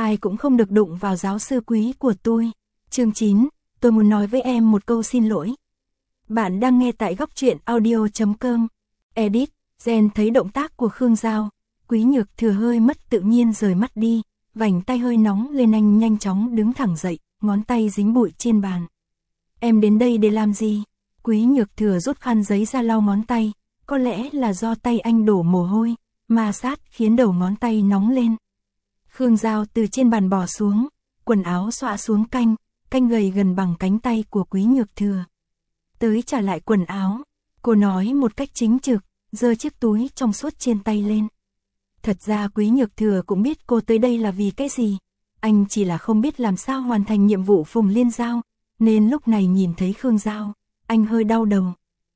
ai cũng không được đụng vào giáo sư quý của tôi. Chương 9, tôi muốn nói với em một câu xin lỗi. Bạn đang nghe tại góc truyện audio.com. Edit, Gen thấy động tác của Khương Giao, Quý Nhược Thừa hơi mất tự nhiên rời mắt đi, vành tay hơi nóng lên, anh nhanh chóng đứng thẳng dậy, ngón tay dính bụi trên bàn. Em đến đây để làm gì? Quý Nhược Thừa rút khăn giấy ra lau ngón tay, có lẽ là do tay anh đổ mồ hôi, ma sát khiến đầu ngón tay nóng lên. Khương Giao từ trên bàn bò xuống, quần áo xõa xuống canh gầy gần bằng cánh tay của Quý Nhược Thừa. Tới trả lại quần áo, cô nói một cách chính trực, giơ chiếc túi trong suốt trên tay lên. Thật ra Quý Nhược Thừa cũng biết cô tới đây là vì cái gì, anh chỉ là không biết làm sao hoàn thành nhiệm vụ Phùng Liên giao, nên lúc này nhìn thấy Khương Giao, anh hơi đau đầu.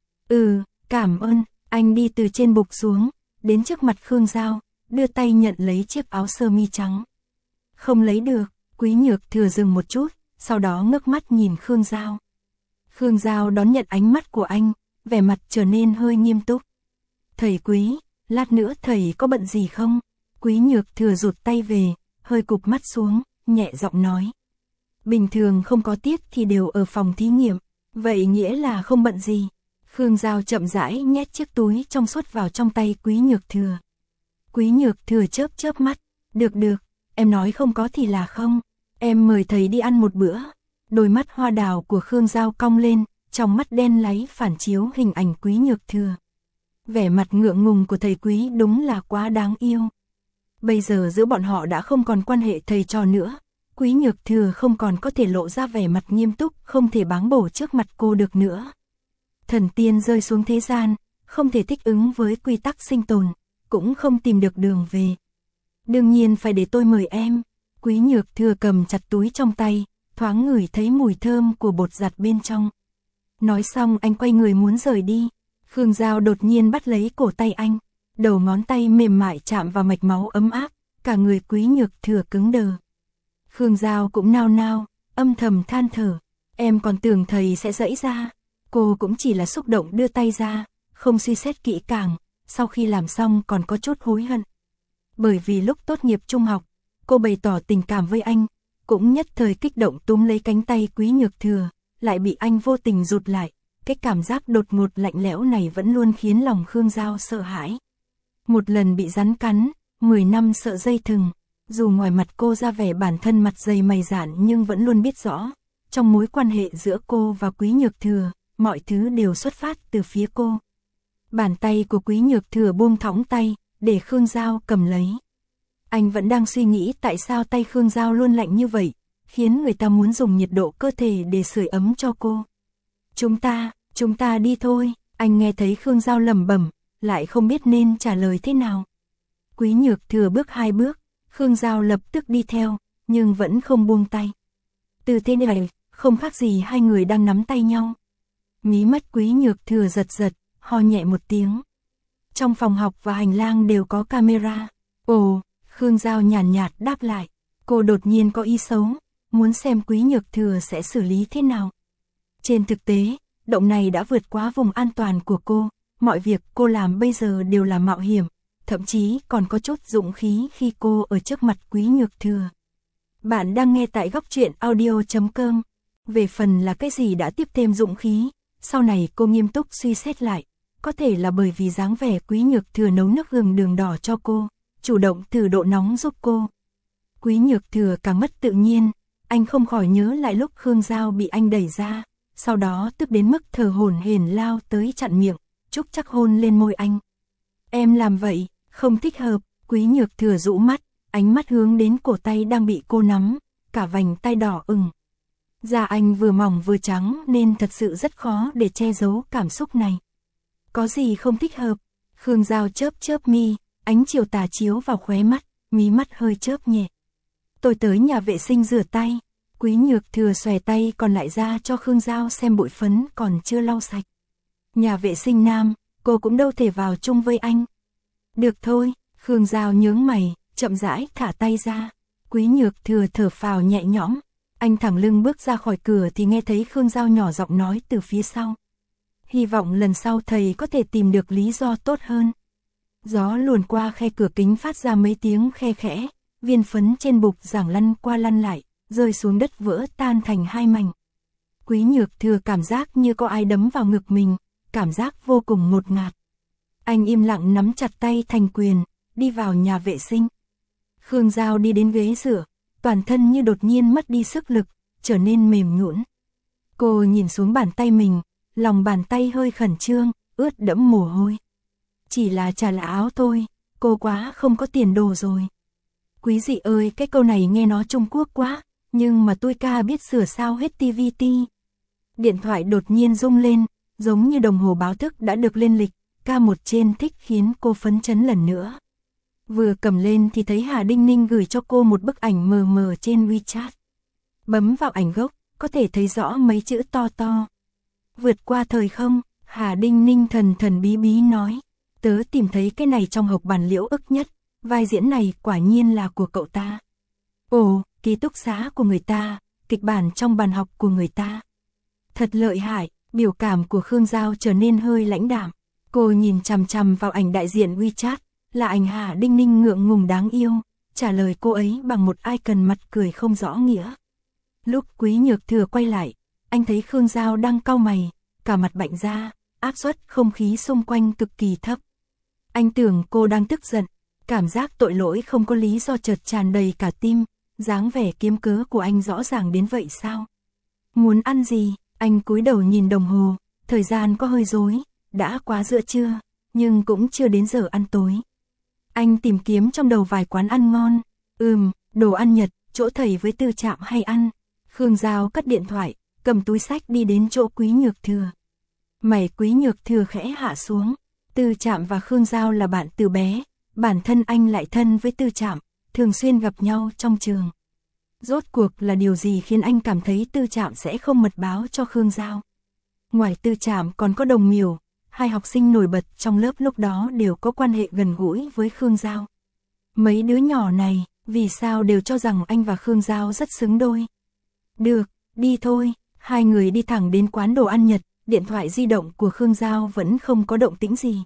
Cảm ơn, anh đi từ trên bục xuống, đến trước mặt Khương Giao, đưa tay nhận lấy chiếc áo sơ mi trắng. Không lấy được, Quý Nhược Thừa dừng một chút, sau đó ngước mắt nhìn Khương Giao. Khương Giao đón nhận ánh mắt của anh, vẻ mặt trở nên hơi nghiêm túc. Thầy Quý, lát nữa thầy có bận gì không? Quý Nhược Thừa rụt tay về, hơi cụp mắt xuống, nhẹ giọng nói. Bình thường không có tiết thì đều ở phòng thí nghiệm, vậy nghĩa là không bận gì. Khương Giao chậm rãi nhét chiếc túi trong suốt vào trong tay Quý Nhược Thừa. Quý Nhược Thừa chớp mắt, được, em nói không có thì là không, em mời thầy đi ăn một bữa. Đôi mắt hoa đào của Khương Giao cong lên, trong mắt đen láy phản chiếu hình ảnh Quý Nhược Thừa. Vẻ mặt ngượng ngùng của thầy Quý đúng là quá đáng yêu. Bây giờ giữa bọn họ đã không còn quan hệ thầy trò nữa, Quý Nhược Thừa không còn có thể lộ ra vẻ mặt nghiêm túc, không thể báng bổ trước mặt cô được nữa. Thần tiên rơi xuống thế gian, không thể thích ứng với quy tắc sinh tồn, cũng không tìm được đường về. Đương nhiên phải để tôi mời em. Quý Nhược Thừa cầm chặt túi trong tay, thoáng ngửi thấy mùi thơm của bột giặt bên trong. Nói xong anh quay người muốn rời đi. Khương Giao đột nhiên bắt lấy cổ tay anh, đầu ngón tay mềm mại chạm vào mạch máu ấm áp, cả người Quý Nhược Thừa cứng đờ. Khương Giao cũng nao nao, âm thầm than thở, em còn tưởng thầy sẽ giãy ra. Cô cũng chỉ là xúc động đưa tay ra, không suy xét kỹ càng, sau khi làm xong còn có chút hối hận. Bởi vì lúc tốt nghiệp trung học, cô bày tỏ tình cảm với anh, cũng nhất thời kích động túm lấy cánh tay Quý Nhược Thừa, lại bị anh vô tình rụt lại. Cái cảm giác đột ngột lạnh lẽo này vẫn luôn khiến lòng Khương Giao sợ hãi. Một lần bị rắn cắn, 10 năm sợ dây thừng. Dù ngoài mặt cô ra vẻ bản thân mặt dày mày dạn nhưng vẫn luôn biết rõ, trong mối quan hệ giữa cô và Quý Nhược Thừa, mọi thứ đều xuất phát từ phía cô. Bàn tay của Quý Nhược Thừa buông thõng tay, để Khương Giao cầm lấy. Anh vẫn đang suy nghĩ tại sao tay Khương Giao luôn lạnh như vậy, khiến người ta muốn dùng nhiệt độ cơ thể để sưởi ấm cho cô. Chúng ta đi thôi, anh nghe thấy Khương Giao lẩm bẩm, lại không biết nên trả lời thế nào. Quý Nhược Thừa bước 2 bước, Khương Giao lập tức đi theo, nhưng vẫn không buông tay. Từ thế này, không khác gì hai người đang nắm tay nhau. Mí mắt Quý Nhược Thừa giật, ho nhẹ một tiếng. Trong phòng học và hành lang đều có camera. Ồ, Khương Giao nhàn nhạt đáp lại. Cô đột nhiên có ý xấu, muốn xem Quý Nhược Thừa sẽ xử lý thế nào. Trên thực tế, động này đã vượt quá vùng an toàn của cô. Mọi việc cô làm bây giờ đều là mạo hiểm, thậm chí còn có chút dũng khí khi cô ở trước mặt Quý Nhược Thừa. Bạn đang nghe tại góc truyện audio.com. Về phần là cái gì đã tiếp thêm dũng khí, sau này cô nghiêm túc suy xét lại. Có thể là bởi vì dáng vẻ Quý Nhược Thừa nấu nước gừng đường đỏ cho cô, chủ động thử độ nóng giúp cô. Quý Nhược Thừa càng mất tự nhiên, anh không khỏi nhớ lại lúc Khương Giao bị anh đẩy ra, sau đó tức đến mức thở hổn hển lao tới chặn miệng, chúc chắc hôn lên môi anh. Em làm vậy, không thích hợp. Quý Nhược Thừa rũ mắt, ánh mắt hướng đến cổ tay đang bị cô nắm, cả vành tay đỏ ửng. Da anh vừa mỏng vừa trắng nên thật sự rất khó để che giấu cảm xúc này. Có gì không thích hợp? Khương Giao chớp mi, ánh chiều tà chiếu vào khóe mắt, mí mắt hơi chớp nhẹ. Tôi tới nhà vệ sinh rửa tay. Quý Nhược Thừa xòe tay còn lại ra cho Khương Giao xem bụi phấn còn chưa lau sạch. Nhà vệ sinh nam, cô cũng đâu thể vào chung với anh. Được thôi, Khương Giao nhướng mày, chậm rãi thả tay ra. Quý Nhược Thừa thở phào nhẹ nhõm. Anh thẳng lưng bước ra khỏi cửa thì nghe thấy Khương Giao nhỏ giọng nói từ phía sau. Hy vọng lần sau thầy có thể tìm được lý do tốt hơn. Gió luồn qua khe cửa kính phát ra mấy tiếng khe khẽ, viên phấn trên bục giảng lăn qua lăn lại, rơi xuống đất vỡ tan thành hai mảnh. Quý Nhược Thừa cảm giác như có ai đấm vào ngực mình, cảm giác vô cùng ngột ngạt. Anh im lặng nắm chặt tay thành quyền, đi vào nhà vệ sinh. Khương Giao đi đến ghế rửa, toàn thân như đột nhiên mất đi sức lực, trở nên mềm nhũn. Cô nhìn xuống bàn tay mình, lòng bàn tay hơi khẩn trương, ướt đẫm mồ hôi. Chỉ là trả lại áo thôi, cô quá không có tiền đồ rồi. Quý dị ơi, cái câu này nghe nó Trung Quốc quá, nhưng mà tôi ca biết sửa sao hết TVT. Điện thoại đột nhiên rung lên, giống như đồng hồ báo thức đã được lên lịch, K1 trên thích khiến cô phấn chấn lần nữa. Vừa cầm lên thì thấy Hà Đinh Ninh gửi cho cô một bức ảnh mờ mờ trên WeChat. Bấm vào ảnh gốc, có thể thấy rõ mấy chữ to to. Vượt qua thời không, Hà Đinh Ninh thần thần bí bí nói. Tớ tìm thấy cái này trong hộp bản liễu ức nhất, vai diễn này quả nhiên là của cậu ta. Ồ, ký túc xá của người ta, kịch bản trong bàn học của người ta. Thật lợi hại, biểu cảm của Khương Giao trở nên hơi lãnh đạm. Cô nhìn chằm chằm vào ảnh đại diện WeChat, là ảnh Hà Đinh Ninh ngượng ngùng đáng yêu, trả lời cô ấy bằng một icon mặt cười không rõ nghĩa. Lúc Quý Nhược Thừa quay lại, anh thấy Khương Giao đang cau mày, cả mặt bạnh ra, áp suất không khí xung quanh cực kỳ thấp. Anh tưởng cô đang tức giận, cảm giác tội lỗi không có lý do chợt tràn đầy cả tim, dáng vẻ kiếm cớ của anh rõ ràng đến vậy sao? Muốn ăn gì? Anh cúi đầu nhìn đồng hồ, thời gian có hơi rối, đã quá giữa trưa, nhưng cũng chưa đến giờ ăn tối. Anh tìm kiếm trong đầu vài quán ăn ngon, đồ ăn Nhật, chỗ thầy với Tư Trạm hay ăn. Khương Giao cất điện thoại, cầm túi xách đi đến chỗ Quý Nhược Thừa. Mày Quý Nhược Thừa khẽ hạ xuống, Tư Trạm và Khương Giao là bạn từ bé, bản thân anh lại thân với Tư Trạm, thường xuyên gặp nhau trong trường. Rốt cuộc là điều gì khiến anh cảm thấy Tư Trạm sẽ không mật báo cho Khương Giao? Ngoài Tư Trạm còn có Đồng Miểu, hai học sinh nổi bật trong lớp lúc đó đều có quan hệ gần gũi với Khương Giao. Mấy đứa nhỏ này, vì sao đều cho rằng anh và Khương Giao rất xứng đôi? Được, đi thôi, hai người đi thẳng đến quán đồ ăn Nhật, điện thoại di động của Khương Giao vẫn không có động tĩnh gì.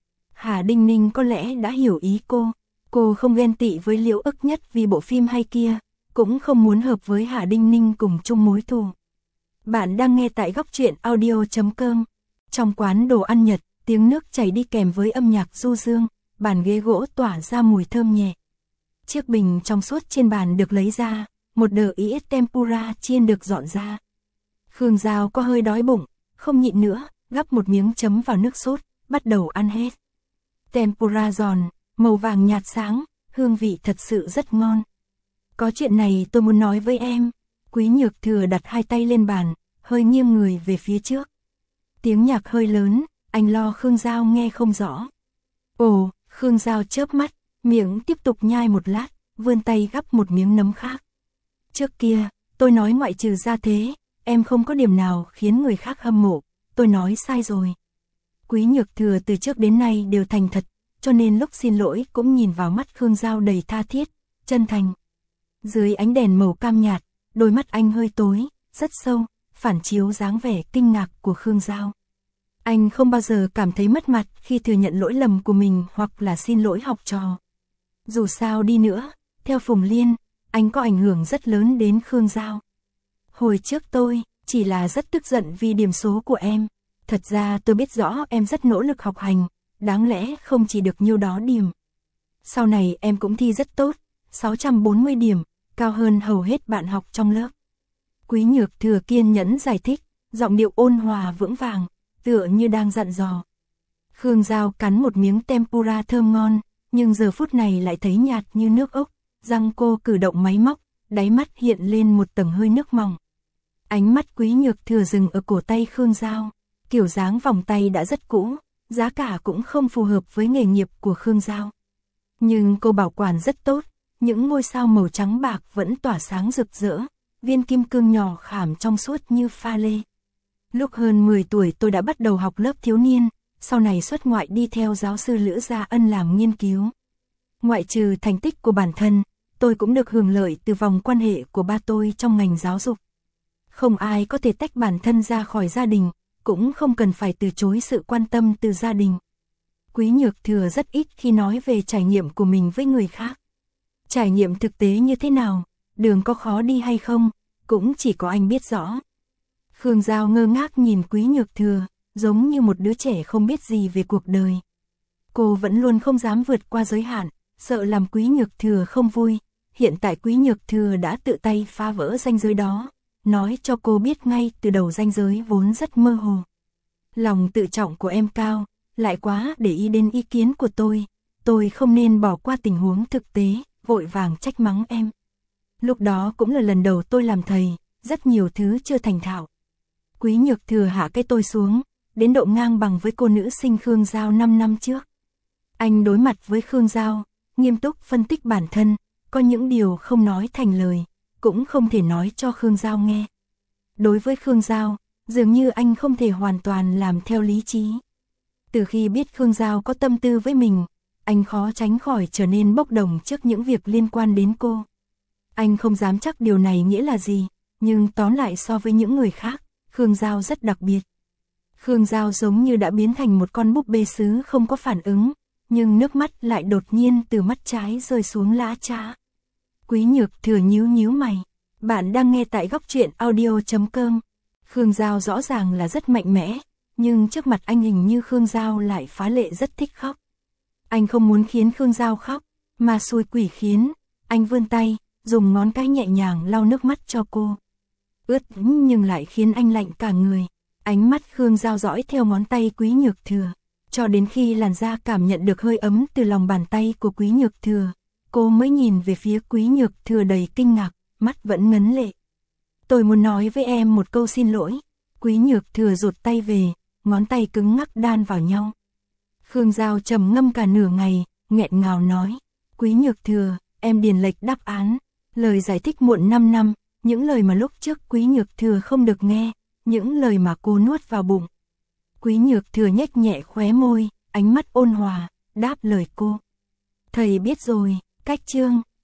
Hà Đinh Ninh có lẽ đã hiểu ý cô không ghen tị với Liễu Ức Nhất vì bộ phim hay kia, cũng không muốn hợp với Hà Đinh Ninh cùng chung mối thù. Bạn đang nghe tại góc truyện audio.com. Trong quán đồ ăn Nhật, tiếng nước chảy đi kèm với âm nhạc du dương, bàn ghế gỗ tỏa ra mùi thơm nhẹ. Chiếc bình trong suốt trên bàn được lấy ra, một đờ ít tempura chiên được dọn ra. Khương Giao có hơi đói bụng, không nhịn nữa, gắp một miếng chấm vào nước sốt, bắt đầu ăn hết. Tempura giòn, màu vàng nhạt sáng, hương vị thật sự rất ngon. Có chuyện này tôi muốn nói với em. Quý Nhược Thừa đặt hai tay lên bàn, hơi nghiêng người về phía trước. Tiếng nhạc hơi lớn, anh lo Khương Giao nghe không rõ. Ồ, Khương Giao chớp mắt, miệng tiếp tục nhai một lát, vươn tay gắp một miếng nấm khác. Trước kia, tôi nói ngoại trừ ra thế, em không có điểm nào khiến người khác hâm mộ, tôi nói sai rồi. Quý Nhược Thừa từ trước đến nay đều thành thật, cho nên lúc xin lỗi cũng nhìn vào mắt Khương Giao đầy tha thiết, chân thành. Dưới ánh đèn màu cam nhạt, đôi mắt anh hơi tối, rất sâu, phản chiếu dáng vẻ kinh ngạc của Khương Giao. Anh không bao giờ cảm thấy mất mặt khi thừa nhận lỗi lầm của mình hoặc là xin lỗi học trò. Dù sao đi nữa, theo Phùng Liên, anh có ảnh hưởng rất lớn đến Khương Giao. Hồi trước tôi chỉ là rất tức giận vì điểm số của em. Thật ra tôi biết rõ em rất nỗ lực học hành, đáng lẽ không chỉ được nhiêu đó điểm. Sau này em cũng thi rất tốt, 640 điểm, cao hơn hầu hết bạn học trong lớp. Quý Nhược Thừa kiên nhẫn giải thích, giọng điệu ôn hòa vững vàng, tựa như đang dặn dò. Khương Giao cắn một miếng tempura thơm ngon, nhưng giờ phút này lại thấy nhạt như nước ốc, răng cô cử động máy móc, đáy mắt hiện lên một tầng hơi nước mỏng. Ánh mắt Quý Nhược Thừa dừng ở cổ tay Khương Giao, kiểu dáng vòng tay đã rất cũ, giá cả cũng không phù hợp với nghề nghiệp của Khương Giao. Nhưng cô bảo quản rất tốt, những ngôi sao màu trắng bạc vẫn tỏa sáng rực rỡ, viên kim cương nhỏ khảm trong suốt như pha lê. Lúc hơn 10 tuổi tôi đã bắt đầu học lớp thiếu niên, sau này xuất ngoại đi theo giáo sư Lữ Gia Ân làm nghiên cứu. Ngoại trừ thành tích của bản thân, tôi cũng được hưởng lợi từ vòng quan hệ của ba tôi trong ngành giáo dục. Không ai có thể tách bản thân ra khỏi gia đình, cũng không cần phải từ chối sự quan tâm từ gia đình. Quý Nhược Thừa rất ít khi nói về trải nghiệm của mình với người khác. Trải nghiệm thực tế như thế nào, đường có khó đi hay không, cũng chỉ có anh biết rõ. Khương Giao ngơ ngác nhìn Quý Nhược Thừa, giống như một đứa trẻ không biết gì về cuộc đời. Cô vẫn luôn không dám vượt qua giới hạn, sợ làm Quý Nhược Thừa không vui. Hiện tại Quý Nhược Thừa đã tự tay phá vỡ ranh giới đó, nói cho cô biết ngay từ đầu ranh giới vốn rất mơ hồ. Lòng tự trọng của em cao, lại quá để ý đến ý kiến của tôi không nên bỏ qua tình huống thực tế, vội vàng trách mắng em. Lúc đó cũng là lần đầu tôi làm thầy, rất nhiều thứ chưa thành thạo. Quý Nhược Thừa hạ cái tôi xuống, đến độ ngang bằng với cô nữ sinh Khương Giao 5 năm trước. Anh đối mặt với Khương Giao, nghiêm túc phân tích bản thân, có những điều không nói thành lời, cũng không thể nói cho Khương Giao nghe. Đối với Khương Giao, dường như anh không thể hoàn toàn làm theo lý trí. Từ khi biết Khương Giao có tâm tư với mình, anh khó tránh khỏi trở nên bốc đồng trước những việc liên quan đến cô. Anh không dám chắc điều này nghĩa là gì, nhưng tóm lại so với những người khác, Khương Giao rất đặc biệt. Khương Giao giống như đã biến thành một con búp bê sứ không có phản ứng, nhưng nước mắt lại đột nhiên từ mắt trái rơi xuống lã chã. Quý Nhược Thừa nhíu nhíu mày. Bạn đang nghe tại góc truyện audio.com. Khương Giao rõ ràng là rất mạnh mẽ, nhưng trước mặt anh hình như Khương Giao lại phá lệ rất thích khóc. Anh không muốn khiến Khương Giao khóc, mà xui quỷ khiến. Anh vươn tay, dùng ngón cái nhẹ nhàng lau nước mắt cho cô. Ướt nhưng lại khiến anh lạnh cả người. Ánh mắt Khương Giao dõi theo ngón tay Quý Nhược Thừa, cho đến khi làn da cảm nhận được hơi ấm từ lòng bàn tay của Quý Nhược Thừa, cô mới nhìn về phía Quý Nhược Thừa đầy kinh ngạc, mắt vẫn ngấn lệ. Tôi muốn nói với em một câu xin lỗi. Quý Nhược Thừa rụt tay về, ngón tay cứng ngắc đan vào nhau. Khương Giao trầm ngâm cả nửa ngày, nghẹn ngào nói. Quý Nhược Thừa, em điền lệch đáp án. Lời giải thích muộn 5 năm, những lời mà lúc trước Quý Nhược Thừa không được nghe, những lời mà cô nuốt vào bụng. Quý Nhược Thừa nhếch nhẹ khóe môi, ánh mắt ôn hòa, đáp lời cô. Thầy biết rồi, cách chương.